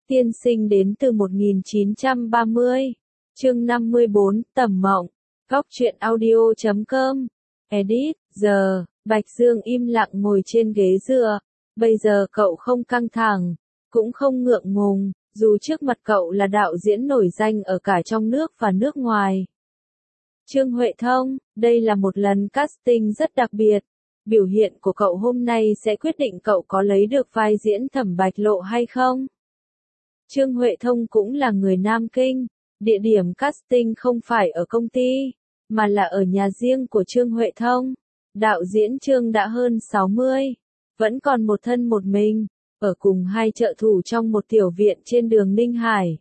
Tiên sinh đến từ 1930. Chương 54, Tầm Mộng. Góc truyện audio.com. Edit. Giờ, Bạch Dương im lặng ngồi trên ghế dựa. Bây giờ cậu không căng thẳng, cũng không ngượng ngùng, dù trước mặt cậu là đạo diễn nổi danh ở cả trong nước và nước ngoài. Trương Huệ Thông, đây là một lần casting rất đặc biệt. Biểu hiện của cậu hôm nay sẽ quyết định cậu có lấy được vai diễn Thẩm Bạch Lộ hay không. Trương Huệ Thông cũng là người Nam Kinh, địa điểm casting không phải ở công ty, mà là ở nhà riêng của Trương Huệ Thông. Đạo diễn Trương đã hơn 60, vẫn còn một thân một mình, ở cùng hai trợ thủ trong một tiểu viện trên đường Ninh Hải.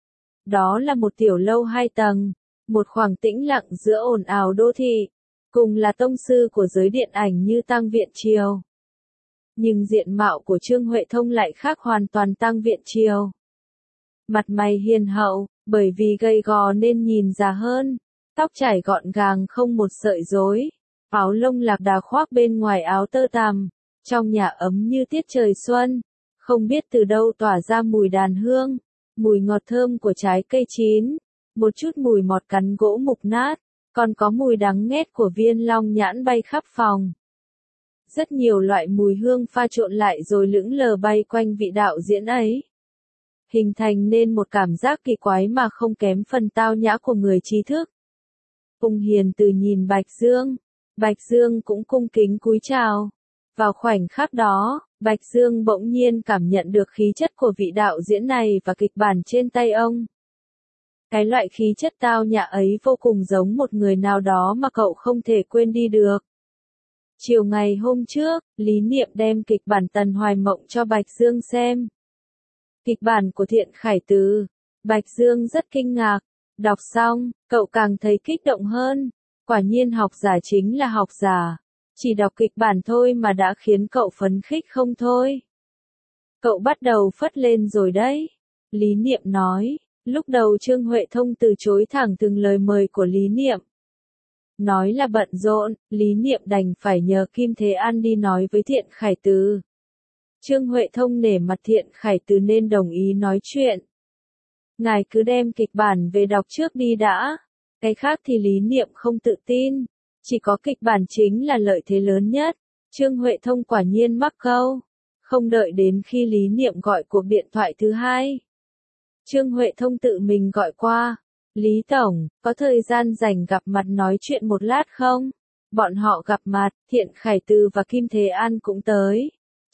Đó là một tiểu lâu 2 tầng, một khoảng tĩnh lặng giữa ồn ào đô thị, cùng là tông sư của giới điện ảnh như Tăng Viện Triều. Nhưng diện mạo của Trương Huệ Thông lại khác hoàn toàn Tăng Viện Triều. Mặt mày hiền hậu, bởi vì gầy gò nên nhìn già hơn, tóc trải gọn gàng không một sợi rối, áo lông lạc đà khoác bên ngoài áo tơ tằm, trong nhà ấm như tiết trời xuân, không biết từ đâu tỏa ra mùi đàn hương, mùi ngọt thơm của trái cây chín, một chút mùi mọt cắn gỗ mục nát, còn có mùi đắng nghét của viên long nhãn bay khắp phòng. Rất nhiều loại mùi hương pha trộn lại rồi lững lờ bay quanh vị đạo diễn ấy, hình thành nên một cảm giác kỳ quái mà không kém phần tao nhã của người trí thức. Ung hiền từ nhìn Bạch Dương cũng cung kính cúi chào. Vào khoảnh khắc đó, Bạch Dương bỗng nhiên cảm nhận được khí chất của vị đạo diễn này và kịch bản trên tay ông. Cái loại khí chất tao nhã ấy vô cùng giống một người nào đó mà cậu không thể quên đi được. Chiều ngày hôm trước, Lý Niệm đem kịch bản Tần Hoài Mộng cho Bạch Dương xem. Kịch bản của Thiện Khải Từ. Bạch Dương rất kinh ngạc. Đọc xong, cậu càng thấy kích động hơn. Quả nhiên học giả chính là học giả. Chỉ đọc kịch bản thôi mà đã khiến cậu phấn khích không thôi. Cậu bắt đầu phất lên rồi đấy. Lý Niệm nói. Lúc đầu Trương Huệ Thông từ chối thẳng từng lời mời của Lý Niệm. Nói là bận rộn, Lý Niệm đành phải nhờ Kim Thế An đi nói với Thiện Khải Từ. Trương Huệ Thông nể mặt Thiện Khải Từ nên đồng ý nói chuyện. Ngài cứ đem kịch bản về đọc trước đi đã. Cái khác thì Lý Niệm không tự tin. Chỉ có kịch bản chính là lợi thế lớn nhất. Trương Huệ Thông quả nhiên mắc câu. Không đợi đến khi Lý Niệm gọi cuộc điện thoại thứ hai, Trương Huệ Thông tự mình gọi qua. Lý Tổng, có thời gian rảnh gặp mặt nói chuyện một lát không? Bọn họ gặp mặt, Thiện Khải Từ và Kim Thế An cũng tới.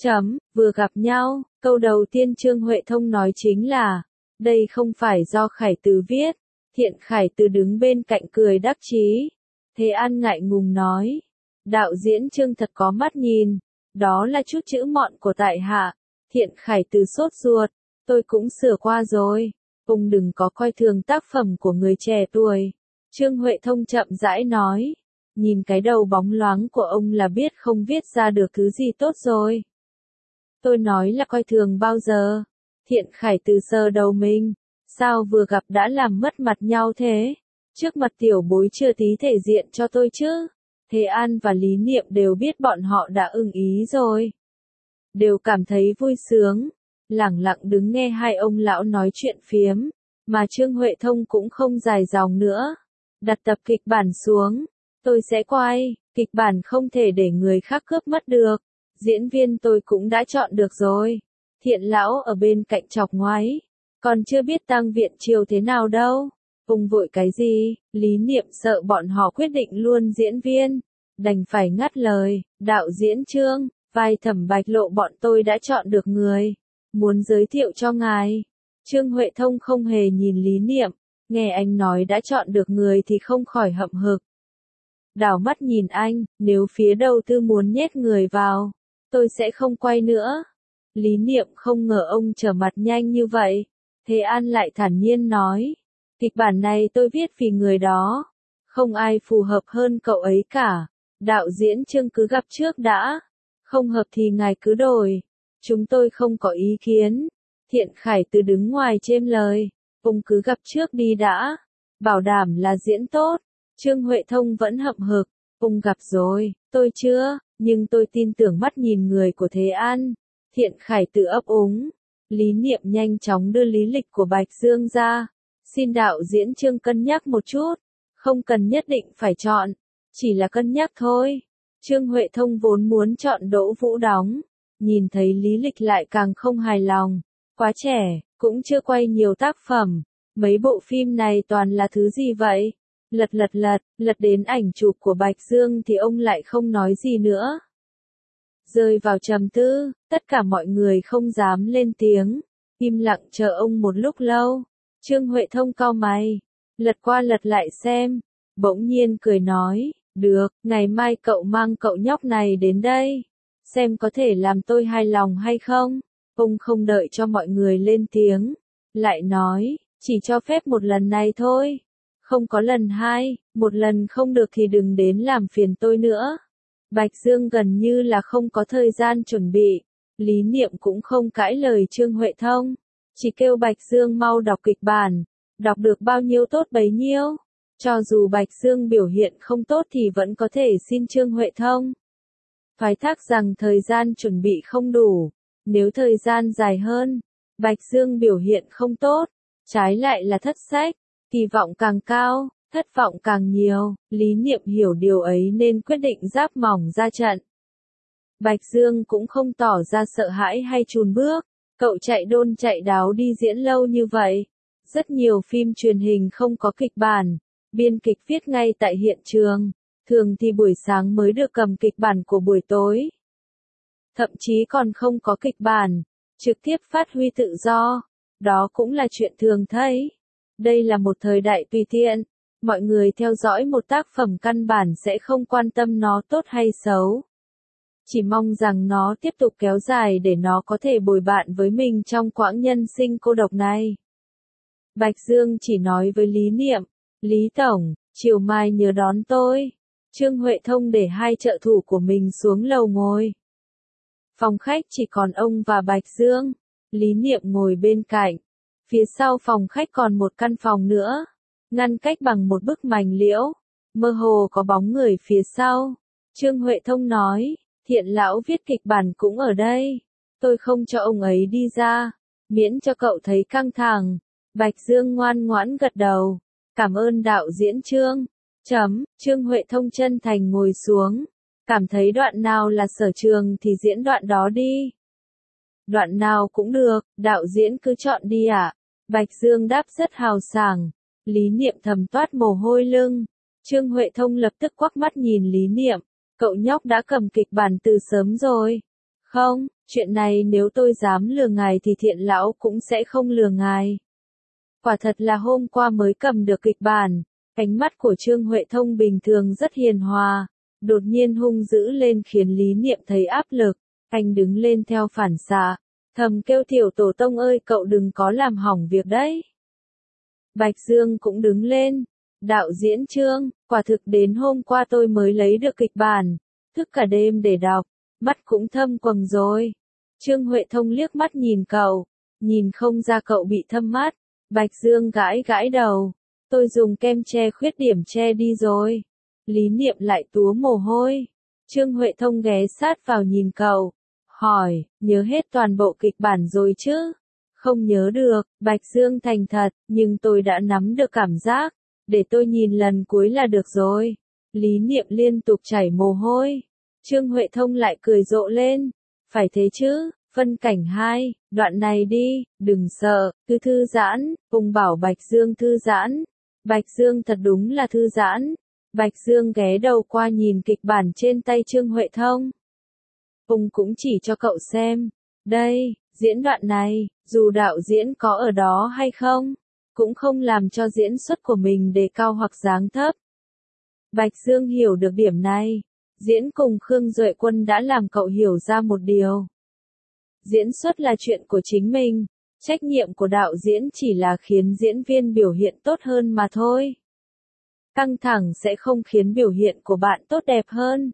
Vừa gặp nhau, câu đầu tiên Trương Huệ Thông nói chính là, đây không phải do Khải Từ viết. Thiện Khải Từ đứng bên cạnh cười đắc chí. Thế An ngại ngùng nói, đạo diễn Trương thật có mắt nhìn, đó là chút chữ mọn của tại hạ. Thiện Khải Từ sốt ruột, tôi cũng sửa qua rồi. Ông đừng có coi thường tác phẩm của người trẻ tuổi. Trương Huệ Thông chậm rãi nói, nhìn cái đầu bóng loáng của ông là biết không viết ra được thứ gì tốt rồi. Tôi nói là coi thường bao giờ? Thiện Khải Từ sờ đầu mình, sao vừa gặp đã làm mất mặt nhau thế? Trước mặt tiểu bối chưa tí thể diện cho tôi chứ? Thế An và Lý Niệm đều biết bọn họ đã ưng ý rồi. Đều cảm thấy vui sướng, lẳng lặng đứng nghe hai ông lão nói chuyện phiếm, mà Trương Huệ Thông cũng không dài dòng nữa. Đặt tập kịch bản xuống, tôi sẽ quay, kịch bản không thể để người khác cướp mất được. Diễn viên tôi cũng đã chọn được rồi. Thiện lão ở bên cạnh chọc ngoáy, còn chưa biết Tăng Viện Triều thế nào đâu. Ông vội cái gì? Lý Niệm sợ bọn họ quyết định luôn diễn viên, đành phải ngắt lời. Đạo diễn Trương, vai Thẩm Bạch Lộ bọn tôi đã chọn được người, muốn giới thiệu cho ngài. Trương Huệ Thông không hề nhìn Lý Niệm, nghe anh nói đã chọn được người thì không khỏi hậm hực. Đảo mắt nhìn anh, nếu phía đầu tư muốn nhét người vào, tôi sẽ không quay nữa. Lý Niệm không ngờ ông trở mặt nhanh như vậy. Thế An lại thản nhiên nói, kịch bản này tôi viết vì người đó, không ai phù hợp hơn cậu ấy cả. Đạo diễn Trương cứ gặp trước đã, không hợp thì ngài cứ đổi, chúng tôi không có ý kiến. Thiện Khải Từ đứng ngoài chêm lời, ông cứ gặp trước đi đã, bảo đảm là diễn tốt. Trương Huệ Thông vẫn hậm hực, ông gặp rồi, tôi chưa, nhưng tôi tin tưởng mắt nhìn người của Thế An. Thiện Khải Từ ấp úng, Lý Niệm nhanh chóng đưa lý lịch của Bạch Dương ra. Xin đạo diễn Trương cân nhắc một chút. Không cần nhất định phải chọn. Chỉ là cân nhắc thôi. Trương Huệ Thông vốn muốn chọn Đỗ Vũ đóng. Nhìn thấy lý lịch lại càng không hài lòng. Quá trẻ, cũng chưa quay nhiều tác phẩm. Mấy bộ phim này toàn là thứ gì vậy? Lật đến ảnh chụp của Bạch Dương thì ông lại không nói gì nữa. Rơi vào trầm tư, tất cả mọi người không dám lên tiếng. Im lặng chờ ông một lúc lâu. Trương Huệ Thông cau mày. Lật qua lật lại xem. Bỗng nhiên cười nói. Được, ngày mai cậu mang cậu nhóc này đến đây. Xem có thể làm tôi hài lòng hay không. Ông không đợi cho mọi người lên tiếng. Lại nói, chỉ cho phép một lần này thôi. Không có lần hai, một lần không được thì đừng đến làm phiền tôi nữa. Bạch Dương gần như là không có thời gian chuẩn bị. Lý Niệm cũng không cãi lời Trương Huệ Thông. Chỉ kêu Bạch Dương mau đọc kịch bản. Đọc được bao nhiêu tốt bấy nhiêu. Cho dù Bạch Dương biểu hiện không tốt thì vẫn có thể xin Trương Huệ Thông phái thác rằng thời gian chuẩn bị không đủ. Nếu thời gian dài hơn, Bạch Dương biểu hiện không tốt, trái lại là thất sách, kỳ vọng càng cao, thất vọng càng nhiều. Lý Niệm hiểu điều ấy nên quyết định giáp mỏng ra trận. Bạch Dương cũng không tỏ ra sợ hãi hay chùn bước. Cậu chạy đôn chạy đáo đi diễn lâu như vậy. Rất nhiều phim truyền hình không có kịch bản. Biên kịch viết ngay tại hiện trường. Thường thì buổi sáng mới được cầm kịch bản của buổi tối. Thậm chí còn không có kịch bản. Trực tiếp phát huy tự do. Đó cũng là chuyện thường thấy. Đây là một thời đại tùy tiện. Mọi người theo dõi một tác phẩm căn bản sẽ không quan tâm nó tốt hay xấu. Chỉ mong rằng nó tiếp tục kéo dài để nó có thể bồi bạn với mình trong quãng nhân sinh cô độc này. Bạch Dương chỉ nói với Lý Niệm, Lý Tổng, chiều mai nhớ đón tôi. Trương Huệ Thông để hai trợ thủ của mình xuống lầu ngồi. Phòng khách chỉ còn ông và Bạch Dương. Lý Niệm ngồi bên cạnh. Phía sau phòng khách còn một căn phòng nữa. Ngăn cách bằng một bức mành liễu. Mơ hồ có bóng người phía sau. Trương Huệ Thông nói, Thiện lão viết kịch bản cũng ở đây. Tôi không cho ông ấy đi ra. Miễn cho cậu thấy căng thẳng. Bạch Dương ngoan ngoãn gật đầu. Cảm ơn đạo diễn Trương. Trương Huệ Thông chân thành ngồi xuống. Cảm thấy đoạn nào là sở trường thì diễn đoạn đó đi. Đoạn nào cũng được, đạo diễn cứ chọn đi ạ. Bạch Dương đáp rất hào sảng. Lý Niệm thầm toát mồ hôi lưng. Trương Huệ Thông lập tức quắc mắt nhìn Lý Niệm. Cậu nhóc đã cầm kịch bản từ sớm rồi. Không, chuyện này nếu tôi dám lừa ngài thì Thiện lão cũng sẽ không lừa ngài. Quả thật là hôm qua mới cầm được kịch bản. Ánh mắt của Trương Huệ Thông bình thường rất hiền hòa. Đột nhiên hung dữ lên khiến Lý Niệm thấy áp lực. Anh đứng lên theo phản xạ. Thầm kêu Tiểu Tổ Tông ơi cậu đừng có làm hỏng việc đấy. Bạch Dương cũng đứng lên. Đạo diễn Trương, quả thực đến hôm qua tôi mới lấy được kịch bản. Thức cả đêm để đọc. Mắt cũng thâm quầng rồi. Trương Huệ Thông liếc mắt nhìn cậu. Nhìn không ra cậu bị thâm mắt. Bạch Dương gãi gãi đầu. Tôi dùng kem che khuyết điểm che đi rồi. Lý Niệm lại túa mồ hôi. Trương Huệ Thông ghé sát vào nhìn cậu. Hỏi, nhớ hết toàn bộ kịch bản rồi chứ? Không nhớ được, Bạch Dương thành thật, nhưng tôi đã nắm được cảm giác. Để tôi nhìn lần cuối là được rồi. Lý Niệm liên tục chảy mồ hôi. Trương Huệ Thông lại cười rộ lên. Phải thế chứ, phân cảnh 2, đoạn này đi, đừng sợ, cứ thư giãn, cùng bảo Bạch Dương thư giãn. Bạch Dương thật đúng là thư giãn. Bạch Dương ghé đầu qua nhìn kịch bản trên tay Trương Huệ Thông. Ông cũng chỉ cho cậu xem. Đây, diễn đoạn này, dù đạo diễn có ở đó hay không, cũng không làm cho diễn xuất của mình đề cao hoặc giáng thấp. Bạch Dương hiểu được điểm này. Diễn cùng Khương Duệ Quân đã làm cậu hiểu ra một điều. Diễn xuất là chuyện của chính mình. Trách nhiệm của đạo diễn chỉ là khiến diễn viên biểu hiện tốt hơn mà thôi. Căng thẳng sẽ không khiến biểu hiện của bạn tốt đẹp hơn.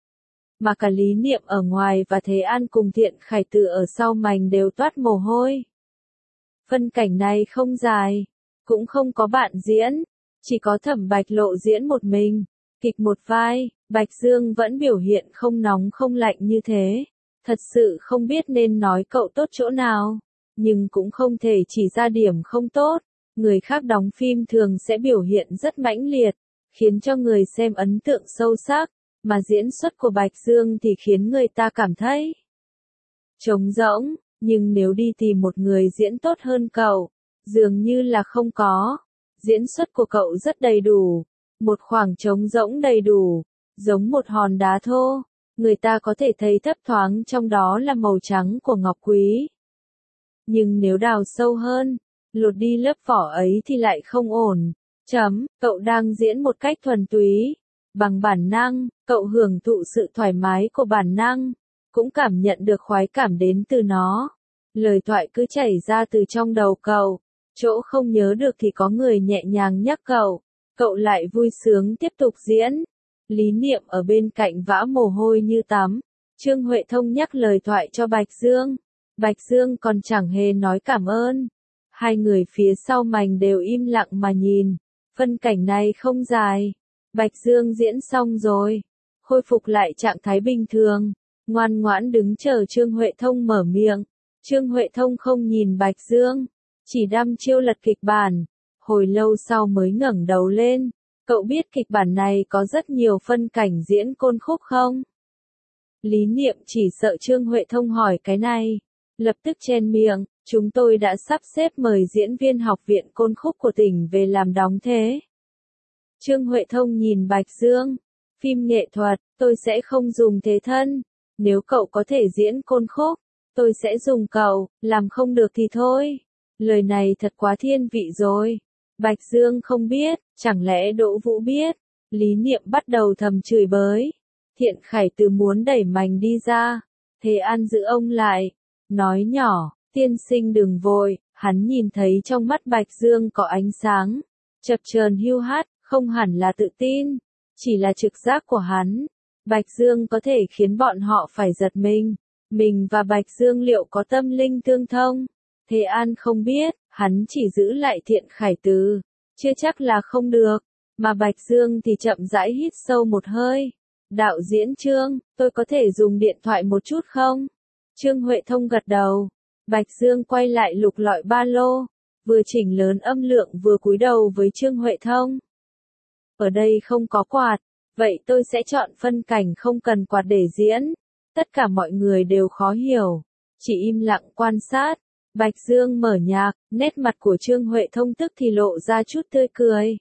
Mà cả Lý Niệm ở ngoài và Thế An cùng Thiện Khải Từ ở sau mành đều toát mồ hôi. Phân cảnh này không dài, cũng không có bạn diễn, chỉ có Thẩm Bạch Lộ diễn một mình, kịch một vai. Bạch Dương vẫn biểu hiện không nóng không lạnh như thế. Thật sự không biết nên nói cậu tốt chỗ nào. nhưng cũng không thể chỉ ra điểm không tốt. Người khác đóng phim thường sẽ biểu hiện rất mãnh liệt, khiến cho người xem ấn tượng sâu sắc, mà diễn xuất của Bạch Dương thì khiến người ta cảm thấy trống rỗng, nhưng nếu đi tìm một người diễn tốt hơn cậu, dường như là không có. Diễn xuất của cậu rất đầy đủ, một khoảng trống rỗng đầy đủ, giống một hòn đá thô, người ta có thể thấy thấp thoáng trong đó là màu trắng của ngọc quý. Nhưng nếu đào sâu hơn, lột đi lớp vỏ ấy thì lại không ổn. Cậu đang diễn một cách thuần túy, bằng bản năng, cậu hưởng thụ sự thoải mái của bản năng, cũng cảm nhận được khoái cảm đến từ nó. Lời thoại cứ chảy ra từ trong đầu cậu, chỗ không nhớ được thì có người nhẹ nhàng nhắc cậu lại vui sướng tiếp tục diễn. Lý Niệm ở bên cạnh vã mồ hôi như tắm. Trương Huệ Thông nhắc lời thoại cho Bạch Dương. Bạch Dương còn chẳng hề nói cảm ơn. Hai người phía sau mành đều im lặng mà nhìn. Phân cảnh này không dài. Bạch Dương diễn xong rồi, khôi phục lại trạng thái bình thường, ngoan ngoãn đứng chờ Trương Huệ Thông mở miệng. Trương Huệ Thông không nhìn Bạch Dương, chỉ đăm chiêu lật kịch bản, hồi lâu sau mới ngẩng đầu lên. Cậu biết kịch bản này có rất nhiều phân cảnh diễn côn khúc không? Lý Niệm chỉ sợ Trương Huệ Thông hỏi cái này, lập tức chen miệng, chúng tôi đã sắp xếp mời diễn viên học viện côn khúc của tỉnh về làm đóng thế. Trương Huệ Thông nhìn Bạch Dương, phim nghệ thuật, tôi sẽ không dùng thế thân, nếu cậu có thể diễn côn khúc, tôi sẽ dùng cậu, làm không được thì thôi. Lời này thật quá thiên vị rồi. Bạch Dương không biết, chẳng lẽ Đỗ Vũ biết? Lý Niệm bắt đầu thầm chửi bới. Thiện Khải Từ muốn đẩy mành đi ra, Thế An giữ ông lại, nói nhỏ, tiên sinh đừng vội. Hắn nhìn thấy trong mắt Bạch Dương có ánh sáng, chập chờn hiu hắt, không hẳn là tự tin, chỉ là trực giác của hắn. Bạch Dương có thể khiến bọn họ phải giật mình và Bạch Dương liệu có tâm linh tương thông? Thế An không biết, hắn chỉ giữ lại Thiện Khải Từ, chưa chắc là không được, mà Bạch Dương thì chậm rãi hít sâu một hơi. Đạo diễn Trương, tôi có thể dùng điện thoại một chút không? Trương Huệ Thông gật đầu. Bạch Dương quay lại lục lọi ba lô, vừa chỉnh lớn âm lượng vừa cúi đầu với Trương Huệ Thông. Ở đây không có quạt, vậy tôi sẽ chọn phân cảnh không cần quạt để diễn. Tất cả mọi người đều khó hiểu, chỉ im lặng quan sát. Bạch Dương mở nhạc, nét mặt của Trương Huệ Thông tức thì lộ ra chút tươi cười.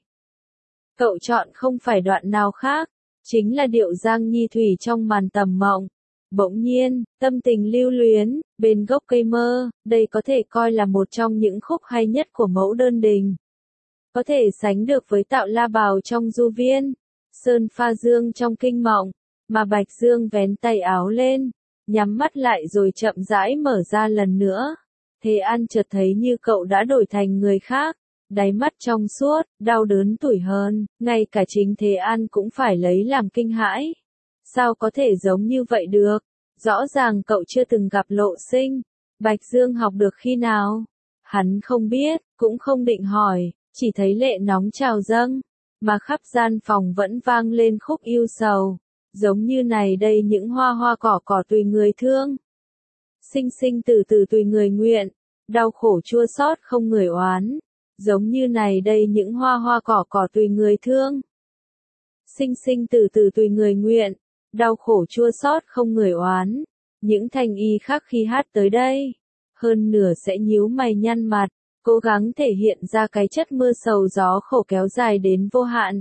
Cậu chọn không phải đoạn nào khác, chính là điệu Giang Nhi Thủy trong màn tầm mộng. Bỗng nhiên, tâm tình lưu luyến, bên gốc cây mơ, đây có thể coi là một trong những khúc hay nhất của Mẫu Đơn Đình. Có thể sánh được với Tạo La Bào trong Du Viên, Sơn Pha Dương trong Kinh Mộng, mà Bạch Dương vén tay áo lên, nhắm mắt lại rồi chậm rãi mở ra lần nữa. Thế An chợt thấy như cậu đã đổi thành người khác, đáy mắt trong suốt, đau đớn tủi hờn, ngay cả chính Thế An cũng phải lấy làm kinh hãi. Sao có thể giống như vậy được? Rõ ràng cậu chưa từng gặp Lộ Sinh. Bạch Dương học được khi nào? Hắn không biết, cũng không định hỏi, chỉ thấy lệ nóng trào dâng, mà khắp gian phòng vẫn vang lên khúc yêu sầu. Giống như này đây những hoa hoa cỏ cỏ tùy người thương. Sinh sinh từ từ tùy người nguyện, đau khổ chua xót không người oán. Giống như này đây những hoa hoa cỏ cỏ tùy người thương. Sinh sinh từ từ tùy người nguyện, đau khổ chua xót không người oán. Những thanh y khác khi hát tới đây, hơn nửa sẽ nhíu mày nhăn mặt, cố gắng thể hiện ra cái chất mưa sầu gió khổ kéo dài đến vô hạn.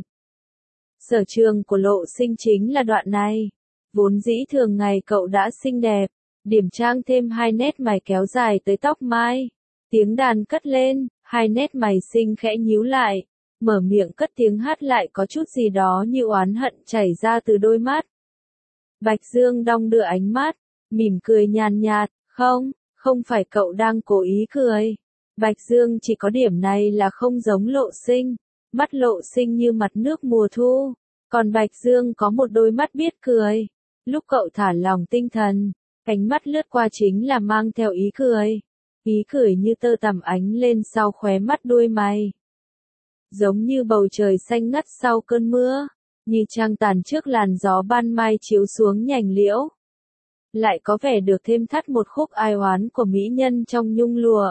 Sở trường của Lộ Sinh chính là đoạn này. Vốn dĩ thường ngày cậu đã xinh đẹp, điểm trang thêm hai nét mày kéo dài tới tóc mai. Tiếng đàn cất lên, hai nét mày xinh khẽ nhíu lại, mở miệng cất tiếng hát lại có chút gì đó như oán hận chảy ra từ đôi mắt. Bạch Dương đong đưa ánh mắt, mỉm cười nhàn nhạt, không phải cậu đang cố ý cười. Bạch Dương chỉ có điểm này là không giống Lộ Sinh, mắt Lộ Sinh như mặt nước mùa thu, còn Bạch Dương có một đôi mắt biết cười. Lúc cậu thả lỏng tinh thần, ánh mắt lướt qua chính là mang theo ý cười như tơ tằm ánh lên sau khóe mắt đuôi mày. Giống như bầu trời xanh ngắt sau cơn mưa, như trăng tàn trước làn gió ban mai chiếu xuống nhành liễu. lại có vẻ được thêm thắt một khúc ai oán của mỹ nhân trong nhung lụa.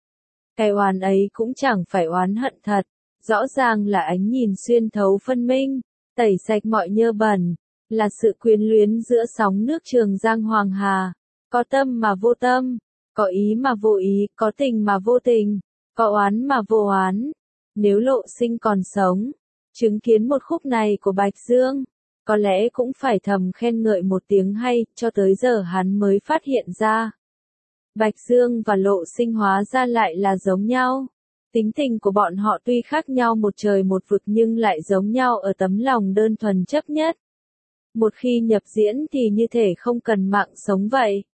Cái oán ấy cũng chẳng phải oán hận thật, rõ ràng là ánh nhìn xuyên thấu phân minh, tẩy sạch mọi nhơ bẩn, là sự quyến luyến giữa sóng nước Trường Giang Hoàng Hà, có tâm mà vô tâm, có ý mà vô ý, có tình mà vô tình, có oán mà vô oán. Nếu Lộ Sinh còn sống, chứng kiến một khúc này của Bạch Dương, có lẽ cũng phải thầm khen ngợi một tiếng hay, cho tới giờ hắn mới phát hiện ra. Bạch Dương và Lộ Sinh hóa ra lại là giống nhau. Tính tình của bọn họ tuy khác nhau một trời một vực nhưng lại giống nhau ở tấm lòng đơn thuần chấp nhất. Một khi nhập diễn thì như thể không cần mạng sống vậy.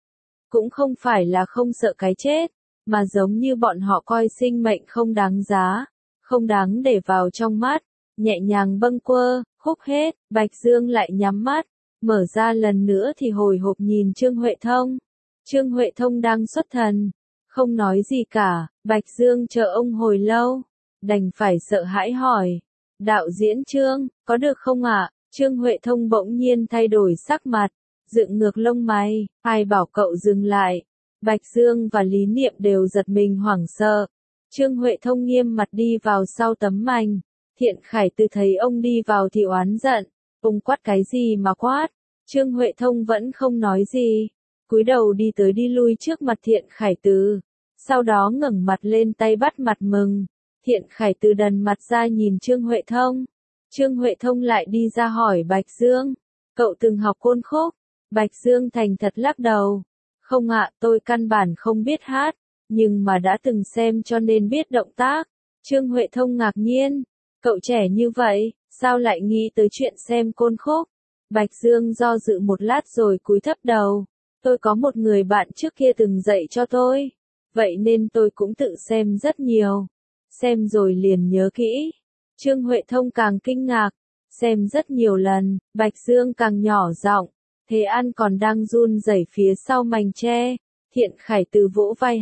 Cũng không phải là không sợ cái chết, mà giống như bọn họ coi sinh mệnh không đáng giá, không đáng để vào trong mắt, nhẹ nhàng bâng quơ, khúc hết, Bạch Dương lại nhắm mắt, mở ra lần nữa thì hồi hộp nhìn Trương Huệ Thông. Trương Huệ Thông đang xuất thần, không nói gì cả, Bạch Dương chờ ông hồi lâu, đành phải sợ hãi hỏi. Đạo diễn Trương, có được không ạ? Trương Huệ Thông bỗng nhiên thay đổi sắc mặt, dựng ngược lông mày, ai bảo cậu dừng lại. Bạch Dương và Lý Niệm đều giật mình hoảng sợ. Trương Huệ Thông nghiêm mặt đi vào sau tấm mành. Thiện Khải Từ thấy ông đi vào thì oán giận, ông quát cái gì mà quát. Trương Huệ Thông vẫn không nói gì, cúi đầu đi tới đi lui trước mặt Thiện Khải Từ, sau đó ngẩng mặt lên tay bắt mặt mừng. Thiện Khải Từ đần mặt ra nhìn Trương Huệ Thông. Trương Huệ Thông lại đi ra hỏi Bạch Dương, cậu từng học côn khúc? Bạch Dương thành thật lắc đầu. Không ạ, tôi căn bản không biết hát, nhưng mà đã từng xem cho nên biết động tác. Trương Huệ Thông ngạc nhiên, cậu trẻ như vậy, sao lại nghĩ tới chuyện xem côn khúc? Bạch Dương do dự một lát rồi cúi thấp đầu. Tôi có một người bạn trước kia từng dạy cho tôi, vậy nên tôi cũng tự xem rất nhiều. Xem rồi liền nhớ kỹ. Trương Huệ Thông càng kinh ngạc, xem rất nhiều lần, Bạch Dương càng nhỏ giọng. Thế An còn đang run rẩy phía sau mành tre. Thiện Khải Từ vỗ vai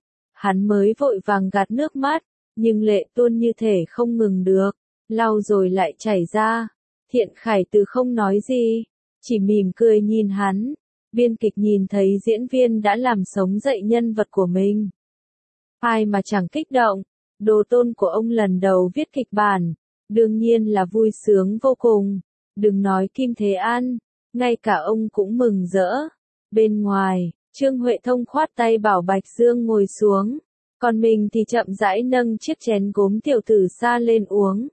hắn mới vội vàng gạt nước mắt, nhưng lệ tuôn như thể không ngừng được, lau rồi lại chảy ra. Thiện Khải Từ không nói gì, chỉ mỉm cười nhìn hắn. Biên kịch nhìn thấy diễn viên đã làm sống dậy nhân vật của mình. Ai mà chẳng kích động, đồ tôn của ông lần đầu viết kịch bản, đương nhiên là vui sướng vô cùng. Đừng nói Kim Thế An, ngay cả ông cũng mừng rỡ. Bên ngoài, Trương Huệ Thông khoát tay bảo Bạch Dương ngồi xuống, còn mình thì chậm rãi nâng chiếc chén gốm tiểu tử xa lên uống.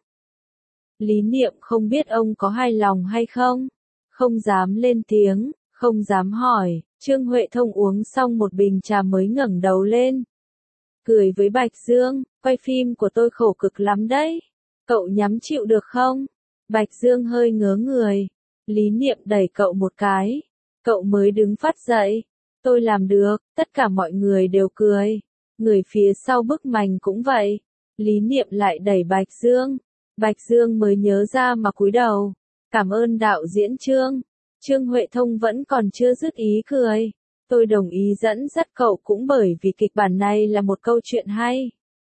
Lý Niệm không biết ông có hài lòng hay không, không dám lên tiếng, không dám hỏi. Trương Huệ Thông uống xong một bình trà mới ngẩng đầu lên, cười với Bạch Dương, quay phim của tôi khổ cực lắm đấy, cậu nhắm chịu được không? Bạch Dương hơi ngớ người. Lý Niệm đẩy cậu một cái, cậu mới đứng phát dậy. Tôi làm được, tất cả mọi người đều cười. Người phía sau bức mành cũng vậy. Lý Niệm lại đẩy Bạch Dương. Bạch Dương mới nhớ ra mà cúi đầu. Cảm ơn đạo diễn Trương. Trương Huệ Thông vẫn còn chưa dứt ý cười. Tôi đồng ý dẫn dắt cậu cũng bởi vì kịch bản này là một câu chuyện hay.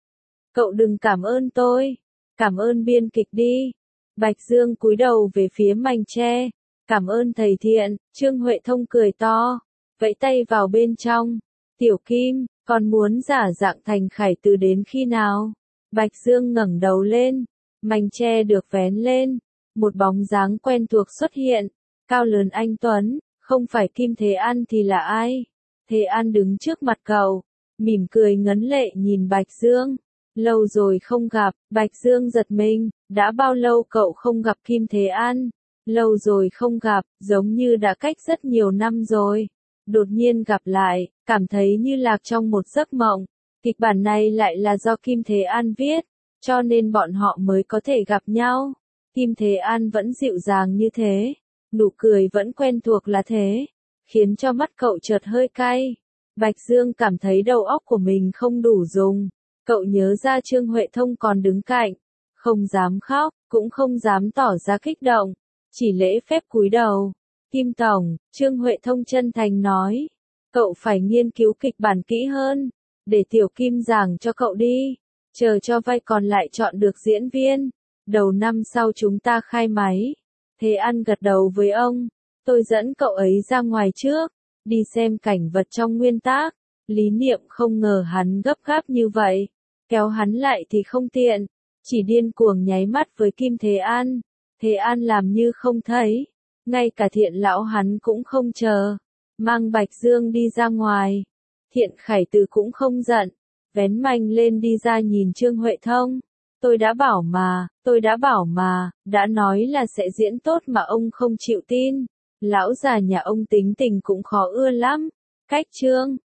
Cậu đừng cảm ơn tôi, cảm ơn biên kịch đi. Bạch Dương cúi đầu về phía mành tre. Cảm ơn thầy Thiện. Trương Huệ Thông cười to, vẫy tay vào bên trong. Tiểu Kim, con muốn giả dạng thành Khải Từ đến khi nào? Bạch Dương ngẩng đầu lên, mành tre được vén lên, một bóng dáng quen thuộc xuất hiện, cao lớn anh tuấn, không phải Kim Thế An thì là ai? Thế An đứng trước mặt cậu, mỉm cười ngấn lệ nhìn Bạch Dương. Lâu rồi không gặp. Bạch Dương giật mình, đã bao lâu cậu không gặp Kim Thế An? Lâu rồi không gặp, giống như đã cách rất nhiều năm rồi. Đột nhiên gặp lại, cảm thấy như lạc trong một giấc mộng. Kịch bản này lại là do Kim Thế An viết, cho nên bọn họ mới có thể gặp nhau. Kim Thế An vẫn dịu dàng như thế, nụ cười vẫn quen thuộc là thế, khiến cho mắt cậu chợt hơi cay. Bạch Dương cảm thấy đầu óc của mình không đủ dùng. Cậu nhớ ra Trương Huệ Thông còn đứng cạnh, không dám khóc, cũng không dám tỏ ra kích động, chỉ lễ phép cúi đầu. Kim Tổng, Trương Huệ Thông chân thành nói, cậu phải nghiên cứu kịch bản kỹ hơn, để Tiểu Kim giảng cho cậu đi, chờ cho vai còn lại chọn được diễn viên, đầu năm sau chúng ta khai máy. Thế An gật đầu với ông, Tôi dẫn cậu ấy ra ngoài trước, đi xem cảnh vật trong nguyên tác. Lý Niệm không ngờ hắn gấp gáp như vậy. Kéo hắn lại thì không tiện. Chỉ điên cuồng nháy mắt với Kim Thế An. Thế An làm như không thấy. Ngay cả Thiện lão hắn cũng không chờ. Mang Bạch Dương đi ra ngoài. Thiện Khải Từ cũng không giận. Vén manh lên đi ra nhìn Trương Huệ Thông. Tôi đã bảo mà, đã nói là sẽ diễn tốt mà ông không chịu tin. Lão già nhà ông tính tình cũng khó ưa lắm. Cách Trương